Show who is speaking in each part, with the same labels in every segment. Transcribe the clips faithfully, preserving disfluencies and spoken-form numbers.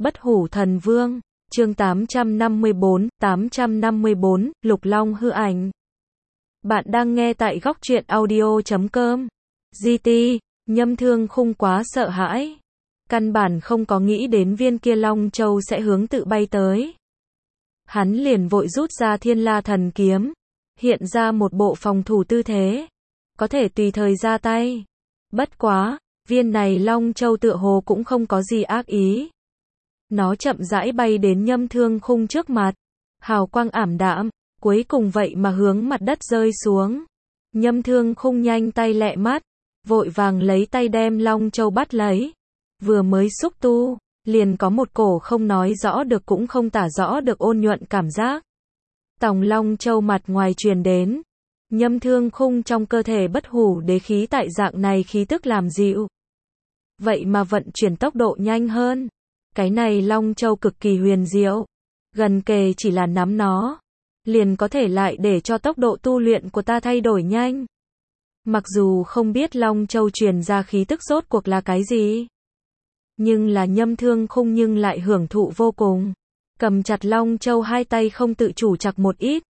Speaker 1: Bất hủ thần vương, chương tám trăm năm mươi bốn, tám trăm năm mươi bốn, Lục Long hư ảnh. Bạn đang nghe tại góc truyện audio chấm com. giê tê, Nhâm Thương Khung quá sợ hãi. Căn bản không có nghĩ đến viên kia Long Châu sẽ hướng tự bay tới. Hắn liền vội rút ra Thiên La Thần Kiếm, hiện ra một bộ phòng thủ tư thế, có thể tùy thời ra tay. Bất quá, viên này Long Châu tựa hồ cũng không có gì ác ý. Nó chậm rãi bay đến Nhâm Thương Khung trước mặt, hào quang ảm đạm, cuối cùng vậy mà hướng mặt đất rơi xuống. Nhâm Thương Khung nhanh tay lẹ mắt, vội vàng lấy tay đem Long Châu bắt lấy. Vừa mới xúc tu, liền có một cổ không nói rõ được cũng không tả rõ được ôn nhuận cảm giác. Tòng Long Châu mặt ngoài truyền đến. Nhâm Thương Khung trong cơ thể bất hủ đế khí tại dạng này khí tức làm dịu. Vậy mà vận chuyển tốc độ nhanh hơn. Cái này Long Châu cực kỳ huyền diệu. Gần kề chỉ là nắm nó, liền có thể lại để cho tốc độ tu luyện của ta thay đổi nhanh. Mặc dù không biết Long Châu truyền ra khí tức rốt cuộc là cái gì, nhưng là Nhâm Thương Khung nhưng lại hưởng thụ vô cùng. Cầm chặt Long Châu hai tay không tự chủ chặt một ít.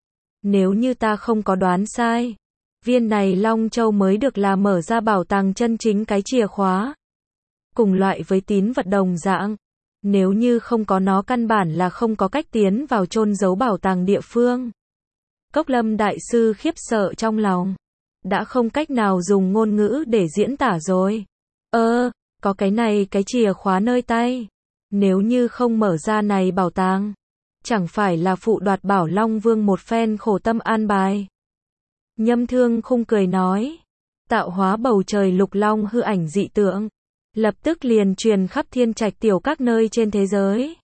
Speaker 1: Nếu như ta không có đoán sai, viên này Long Châu mới được là mở ra bảo tàng chân chính cái chìa khóa. Cùng loại với tín vật đồng dạng, nếu như không có nó căn bản là không có cách tiến vào chôn giấu bảo tàng địa phương. Cốc Lâm đại sư khiếp sợ trong lòng, đã không cách nào dùng ngôn ngữ để diễn tả rồi. Ơ, có cái này cái chìa khóa nơi tay, nếu như không mở ra này bảo tàng, chẳng phải là phụ đoạt Bảo Long Vương một phen khổ tâm an bài. Nhâm Thương Khung cười nói, tạo hóa bầu trời Lục Long hư ảnh dị tượng, lập tức liền truyền khắp thiên trạch tiểu các nơi trên thế giới.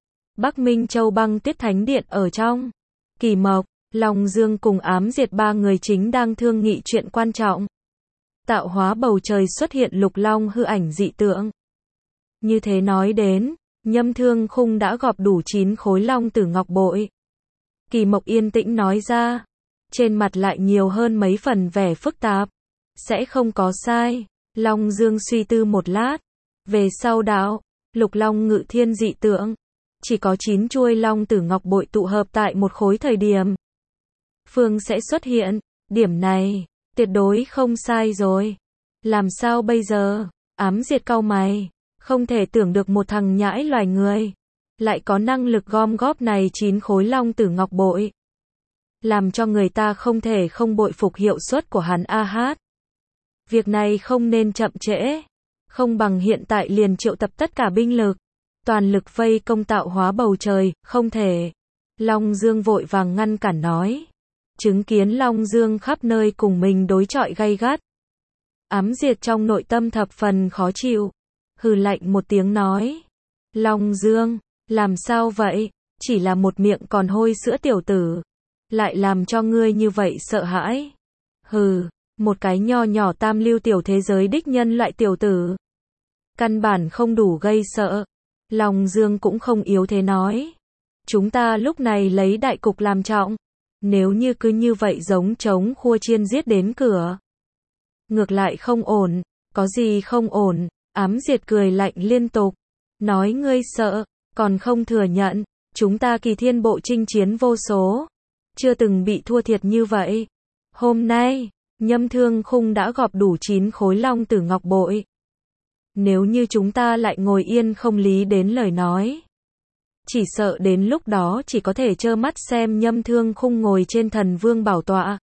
Speaker 1: Bắc Minh Châu Băng Tuyết Thánh Điện ở trong, Kỳ Mộc, Long Dương cùng Ám Diệt ba người chính đang thương nghị chuyện quan trọng. Tạo hóa bầu trời xuất hiện Lục Long hư ảnh dị tượng. Như thế nói đến, Nhâm Thương Khung đã gọp đủ chín khối long tử ngọc bội. Kỳ Mộc yên tĩnh nói ra, trên mặt lại nhiều hơn mấy phần vẻ phức tạp. Sẽ không có sai. Long Dương suy tư một lát, về sau đạo, Lục Long ngự thiên dị tượng, chỉ có chín chuôi long tử ngọc bội tụ hợp tại một khối thời điểm. Phương sẽ xuất hiện, điểm này, tuyệt đối không sai rồi. Làm sao bây giờ? Ám Diệt cau mày, không thể tưởng được một thằng nhãi loài người, lại có năng lực gom góp này chín khối long tử ngọc bội. Làm cho người ta không thể không bội phục hiệu suất của hắn a hát. Việc này không nên chậm trễ, không bằng hiện tại liền triệu tập tất cả binh lực, toàn lực vây công tạo hóa bầu trời, không thể. Long Dương vội vàng ngăn cản nói, chứng kiến Long Dương khắp nơi cùng mình đối chọi gay gắt. Ám Diệt trong nội tâm thập phần khó chịu, hừ lạnh một tiếng nói, Long Dương, làm sao vậy, chỉ là một miệng còn hôi sữa tiểu tử, lại làm cho ngươi như vậy sợ hãi. Hừ. Một cái nho nhỏ tam lưu tiểu thế giới đích nhân loại tiểu tử, căn bản không đủ gây sợ. Long Dương cũng không yếu thế nói, chúng ta lúc này lấy đại cục làm trọng, nếu như cứ như vậy giống trống khua chiên giết đến cửa, ngược lại không ổn. Có gì không ổn? Ám Diệt cười lạnh liên tục, nói ngươi sợ, còn không thừa nhận, chúng ta Kỳ Thiên bộ chinh chiến vô số, chưa từng bị thua thiệt như vậy. Hôm nay Nhâm Thương Khung đã gọp đủ chín khối long tử ngọc bội. Nếu như chúng ta lại ngồi yên không lý đến lời nói, chỉ sợ đến lúc đó chỉ có thể trơ mắt xem Nhâm Thương Khung ngồi trên thần vương bảo tọa.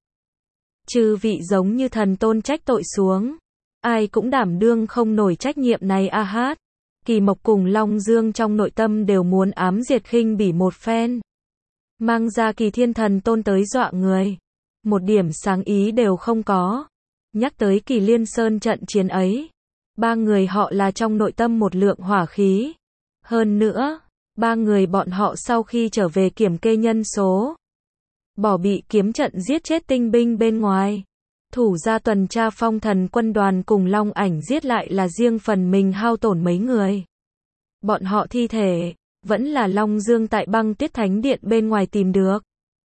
Speaker 1: Chư vị giống như thần tôn trách tội xuống, ai cũng đảm đương không nổi trách nhiệm này a hát. Kỳ Mộc cùng Long Dương trong nội tâm đều muốn Ám Diệt khinh bỉ một phen, mang ra Kỳ Thiên thần tôn tới dọa người. Một điểm sáng ý đều không có. Nhắc tới Kỳ Liên Sơn trận chiến ấy, ba người họ là trong nội tâm một lượng hỏa khí. Hơn nữa, ba người bọn họ sau khi trở về kiểm kê nhân số, bỏ bị kiếm trận giết chết tinh binh bên ngoài, thủ ra tuần tra phong thần quân đoàn cùng Long Ảnh giết lại là riêng phần mình hao tổn mấy người. Bọn họ thi thể, vẫn là Long Dương tại Băng Tuyết Thánh Điện bên ngoài tìm được.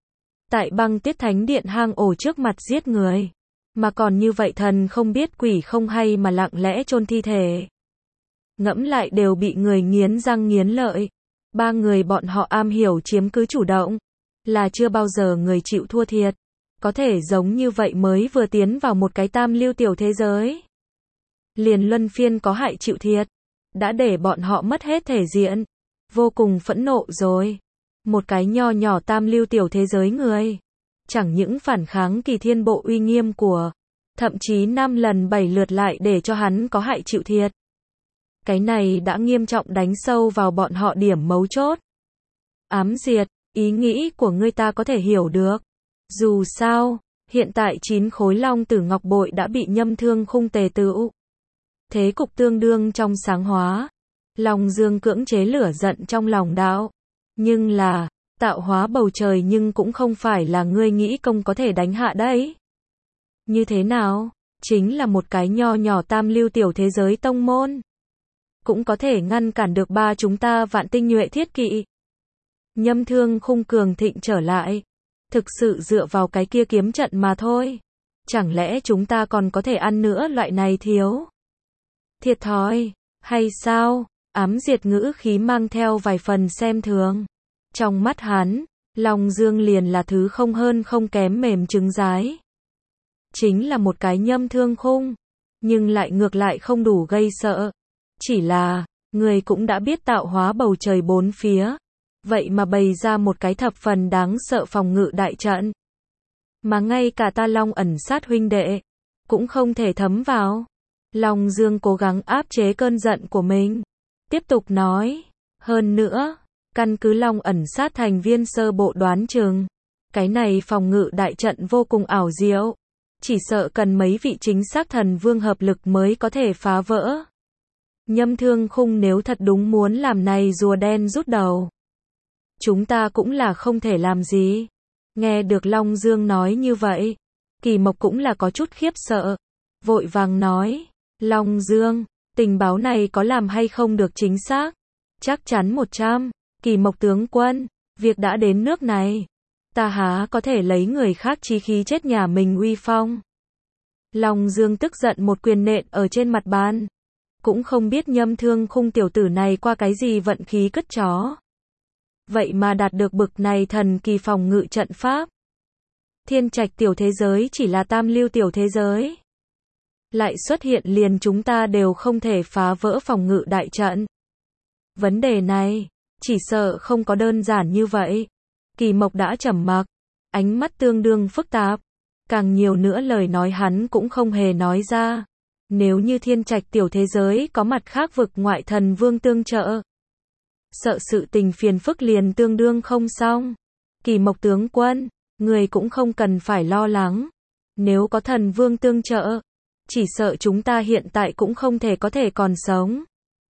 Speaker 1: Tại Băng Tuyết Thánh Điện hang ổ trước mặt giết người, mà còn như vậy thần không biết quỷ không hay mà lặng lẽ chôn thi thể. ngẫm lại đều bị người nghiến răng nghiến lợi. Ba người bọn họ am hiểu chiếm cứ chủ động, là chưa bao giờ người chịu thua thiệt. Có thể giống như vậy mới vừa tiến vào một cái tam lưu tiểu thế giới. Liền luân phiên có hại chịu thiệt, đã để bọn họ mất hết thể diện. Vô cùng phẫn nộ rồi. Một cái nho nhỏ tam lưu tiểu thế giới người. Chẳng những phản kháng Kỳ Thiên Bộ uy nghiêm của, thậm chí năm lần bảy lượt lại để cho hắn có hại chịu thiệt. Cái này đã nghiêm trọng đánh sâu vào bọn họ điểm mấu chốt. Ám Diệt, ý nghĩ của ngươi ta có thể hiểu được. Dù sao, hiện tại chín khối long tử ngọc bội đã bị Nhâm Thương Khung tề tựu. Thế cục tương đương trong sáng hóa. Long Dương cưỡng chế lửa giận trong lòng đạo. Nhưng là, tạo hóa bầu trời nhưng cũng không phải là ngươi nghĩ công có thể đánh hạ đấy. Như thế nào? Chính là một cái nho nhỏ tam lưu tiểu thế giới tông môn. Cũng có thể ngăn cản được ba chúng ta vạn tinh nhuệ thiết kỵ. Nhâm Thương Khung cường thịnh trở lại. Thực sự dựa vào cái kia kiếm trận mà thôi. Chẳng lẽ chúng ta còn có thể ăn nữa loại này thiếu? Thiệt thòi, hay sao? Ám Diệt ngữ khí mang theo vài phần xem thường. Trong mắt hắn, Long Dương liền là thứ không hơn không kém mềm trứng rái. Chính là một cái Nhâm Thương Khung, nhưng lại ngược lại không đủ gây sợ. Chỉ là, người cũng đã biết tạo hóa bầu trời bốn phía. Vậy mà bày ra một cái thập phần đáng sợ phòng ngự đại trận. Mà ngay cả ta Long ẩn sát huynh đệ, cũng không thể thấm vào. Long Dương cố gắng áp chế cơn giận của mình. Tiếp tục nói, hơn nữa, căn cứ Long ẩn sát thành viên sơ bộ đoán chừng. Cái này phòng ngự đại trận vô cùng ảo diệu. Chỉ sợ cần mấy vị chính xác thần vương hợp lực mới có thể phá vỡ. Nhâm Thương Khung nếu thật đúng muốn làm này rùa đen rút đầu. Chúng ta cũng là không thể làm gì. Nghe được Long Dương nói như vậy, Kỳ Mộc cũng là có chút khiếp sợ. Vội vàng nói, Long Dương, tình báo này có làm hay không được chính xác? Chắc chắn một trăm. Kỳ Mộc tướng quân, việc đã đến nước này. Ta há có thể lấy người khác chí khí chết nhà mình uy phong. Long Dương tức giận một quyền nện ở trên mặt bàn. Cũng không biết Nhâm Thương Khung tiểu tử này qua cái gì vận khí cất chó. Vậy mà đạt được bực này thần kỳ phòng ngự trận pháp. Thiên Trạch tiểu thế giới chỉ là tam lưu tiểu thế giới. Lại xuất hiện liền chúng ta đều không thể phá vỡ phòng ngự đại trận. Vấn đề này, chỉ sợ không có đơn giản như vậy. Kỳ Mộc đã trầm mặc, ánh mắt tương đương phức tạp. Càng nhiều nữa lời nói hắn cũng không hề nói ra. Nếu như Thiên Trạch tiểu thế giới có mặt khác vực ngoại thần vương tương trợ, sợ sự tình phiền phức liền tương đương không xong. Kỳ Mộc tướng quân, người cũng không cần phải lo lắng. Nếu có thần vương tương trợ, chỉ sợ chúng ta hiện tại cũng không thể có thể còn sống.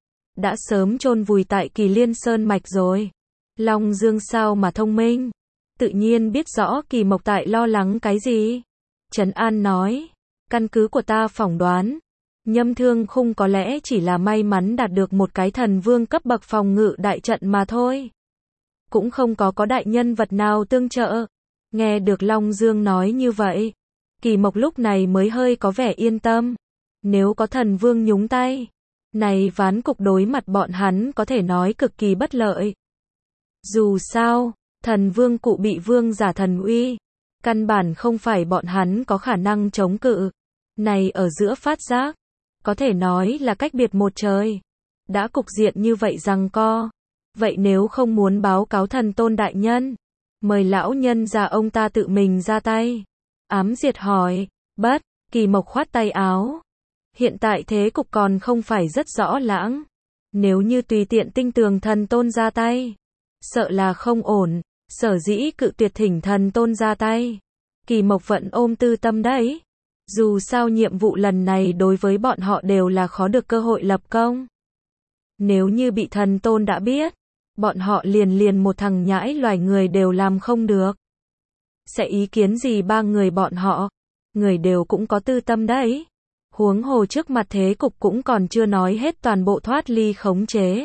Speaker 1: Đã sớm chôn vùi tại Kỳ Liên Sơn mạch rồi. Long Dương sao mà thông minh, tự nhiên biết rõ Kỳ Mộc tại lo lắng cái gì. Trấn An nói, căn cứ của ta phỏng đoán, Nhâm Thương Khung có lẽ chỉ là may mắn đạt được một cái thần vương cấp bậc phòng ngự đại trận mà thôi. Cũng không có có đại nhân vật nào tương trợ. Nghe được Long Dương nói như vậy, Kỳ Mộc lúc này mới hơi có vẻ yên tâm. Nếu có thần vương nhúng tay, này ván cục đối mặt bọn hắn có thể nói cực kỳ bất lợi. Dù sao, thần vương cụ bị vương giả thần uy, căn bản không phải bọn hắn có khả năng chống cự. Này ở giữa phát giác, có thể nói là cách biệt một trời. Đã cục diện như vậy giằng co. Vậy nếu không muốn báo cáo thần tôn đại nhân, mời lão nhân già ông ta tự mình ra tay. Ám Diệt hỏi, bất, Kỳ Mộc khoát tay áo. Hiện tại thế cục còn không phải rất rõ lãng. Nếu như tùy tiện tinh tường thần tôn ra tay, sợ là không ổn. Sở dĩ cự tuyệt thỉnh thần tôn ra tay. Kỳ Mộc vẫn ôm tư tâm đấy. Dù sao nhiệm vụ lần này đối với bọn họ đều là khó được cơ hội lập công. Nếu như bị thần tôn đã biết, bọn họ liền liền một thằng nhãi loài người đều làm không được. Sẽ ý kiến gì ba người bọn họ? Người đều cũng có tư tâm đấy. Huống hồ trước mặt thế cục cũng còn chưa nói hết toàn bộ thoát ly khống chế.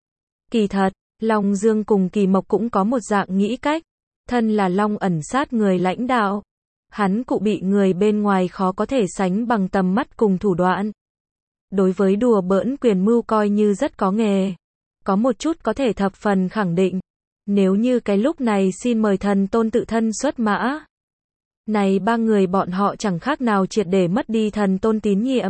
Speaker 1: Kỳ thật, Long Dương cùng Kỳ Mộc cũng có một dạng nghĩ cách. Thân là Long ẩn sát người lãnh đạo. Hắn cụ bị người bên ngoài khó có thể sánh bằng tầm mắt cùng thủ đoạn. đối với đùa bỡn quyền mưu coi như rất có nghề. Có một chút có thể thập phần khẳng định. Nếu như cái lúc này xin mời thần tôn tự thân xuất mã. Này ba người bọn họ chẳng khác nào triệt để mất đi thần tôn tín nhiệm.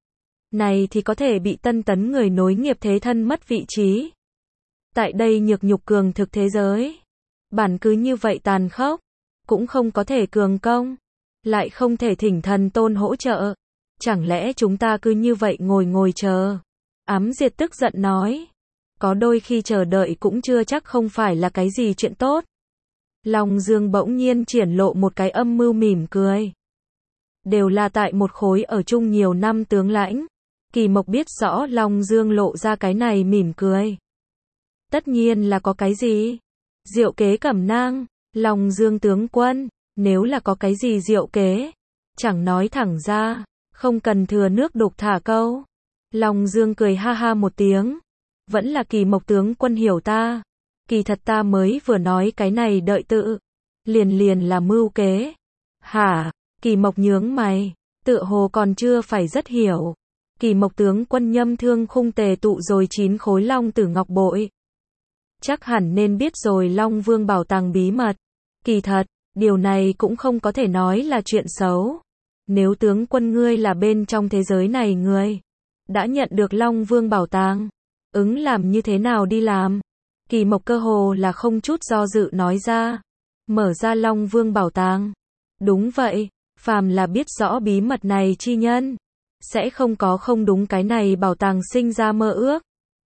Speaker 1: Này thì có thể bị tân tấn người nối nghiệp thế thân mất vị trí. Tại đây nhược nhục cường thực thế giới. Bản cứ như vậy tàn khốc. Cũng không có thể cường công. Lại không thể thỉnh thần tôn hỗ trợ. Chẳng lẽ chúng ta cứ như vậy ngồi ngồi chờ. Ám Diệt tức giận nói. Có đôi khi chờ đợi cũng chưa chắc không phải là cái gì chuyện tốt. Long Dương bỗng nhiên triển lộ một cái âm mưu mỉm cười. Đều là tại một khối ở chung nhiều năm tướng lãnh. Kỳ Mộc biết rõ Long Dương lộ ra cái này mỉm cười. Tất nhiên là có cái gì? Diệu kế cẩm nang, Long Dương tướng quân, nếu là có cái gì diệu kế, chẳng nói thẳng ra, không cần thừa nước đục thả câu. Long Dương cười ha ha một tiếng. Vẫn là Kỳ Mộc tướng quân hiểu ta. Kỳ thật ta mới vừa nói cái này đợi tự. Liền liền là mưu kế. Hả? Kỳ Mộc nhướng mày. Tựa hồ còn chưa phải rất hiểu. Kỳ Mộc tướng quân nhâm thương khung tề tụ rồi chín khối long tử ngọc bội. Chắc hẳn nên biết rồi Long Vương bảo tàng bí mật. Kỳ thật, điều này cũng không có thể nói là chuyện xấu. Nếu tướng quân ngươi là bên trong thế giới này người đã nhận được Long Vương bảo tàng, ứng làm như thế nào đi làm? Kỳ Mộc cơ hồ là không chút do dự nói ra. Mở ra Long Vương bảo tàng. Đúng vậy, phàm là biết rõ bí mật này chi nhân, sẽ không có không đúng cái này bảo tàng sinh ra mơ ước.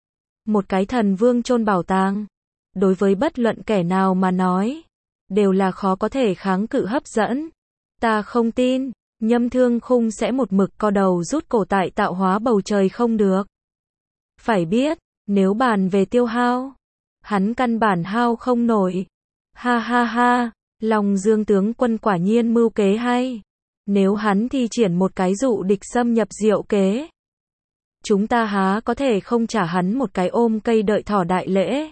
Speaker 1: Một cái thần vương chôn bảo tàng, đối với bất luận kẻ nào mà nói, đều là khó có thể kháng cự hấp dẫn. Ta không tin, Nhâm Thương Khung sẽ một mực co đầu rút cổ tại tạo hóa bầu trời không được. Phải biết, nếu bàn về tiêu hao, hắn căn bản hao không nổi. Ha ha ha, Long Dương tướng quân quả nhiên mưu kế hay. Nếu hắn thi triển một cái dụ địch xâm nhập diệu kế, chúng ta há có thể không trả hắn một cái ôm cây đợi thỏ đại lễ.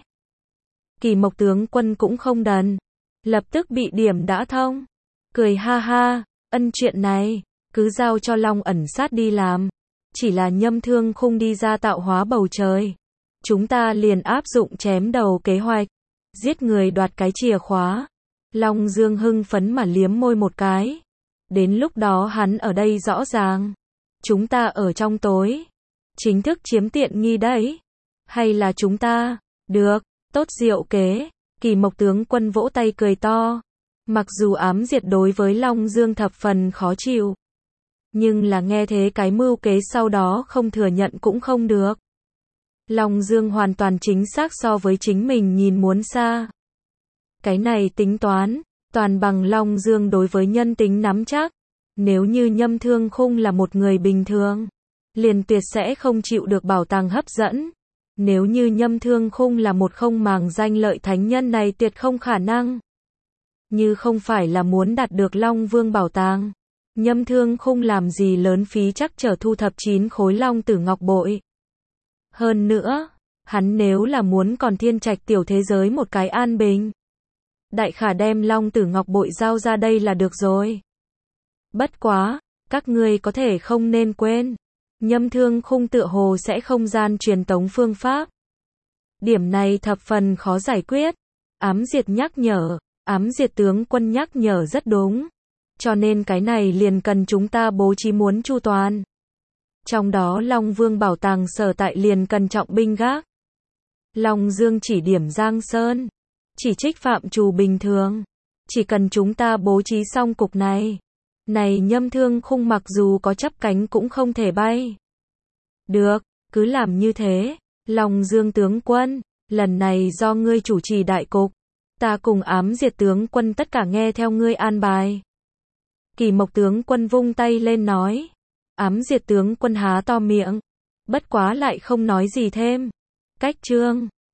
Speaker 1: Kỳ Mộc tướng quân cũng không đần, lập tức bị điểm đã thông. Cười ha ha, ân chuyện này, cứ giao cho Long ẩn sát đi làm. Chỉ là Nhâm Thương Khung đi ra tạo hóa bầu trời, chúng ta liền áp dụng chém đầu kế hoạch, giết người đoạt cái chìa khóa. Long Dương hưng phấn mà liếm môi một cái. Đến lúc đó hắn ở đây rõ ràng, chúng ta ở trong tối, chính thức chiếm tiện nghi đấy. Hay là chúng ta, được, tốt diệu kế. Kỳ Mộc tướng quân vỗ tay cười to. Mặc dù Ám Diệt đối với Long Dương thập phần khó chịu, nhưng là nghe thế cái mưu kế sau đó không thừa nhận cũng không được. Long Dương hoàn toàn chính xác so với chính mình nhìn muốn xa. Cái này tính toán, toàn bằng Long Dương đối với nhân tính nắm chắc. Nếu như Nhâm Thương Khung là một người bình thường, liền tuyệt sẽ không chịu được bảo tàng hấp dẫn. Nếu như Nhâm Thương Khung là một không màng danh lợi thánh nhân này tuyệt không khả năng. Như không phải là muốn đạt được Long Vương bảo tàng, Nhâm Thương Khung làm gì lớn phí chắc trở thu thập chín khối long tử ngọc bội. Hơn nữa, hắn nếu là muốn còn thiên trạch tiểu thế giới một cái an bình, đại khả đem long tử ngọc bội giao ra đây là được rồi. Bất quá, các ngươi có thể không nên quên, Nhâm Thương Khung tựa hồ sẽ không gian truyền tống phương pháp. Điểm này thập phần khó giải quyết. Ám Diệt nhắc nhở, Ám Diệt tướng quân nhắc nhở rất đúng. Cho nên cái này liền cần chúng ta bố trí muốn chu toàn. Trong đó Long Vương bảo tàng sở tại liền cần trọng binh gác. Long Dương chỉ điểm Giang Sơn, chỉ trích phạm trù bình thường. Chỉ cần chúng ta bố trí xong cục này, này Nhâm Thương Khung mặc dù có chắp cánh cũng không thể bay. Được, cứ làm như thế. Long Dương tướng quân, lần này do ngươi chủ trì đại cục, ta cùng Ám Diệt tướng quân tất cả nghe theo ngươi an bài. Kỳ Mộc tướng quân vung tay lên nói. Ám Diệt tướng quân há to miệng, bất quá lại không nói gì thêm. Cách chương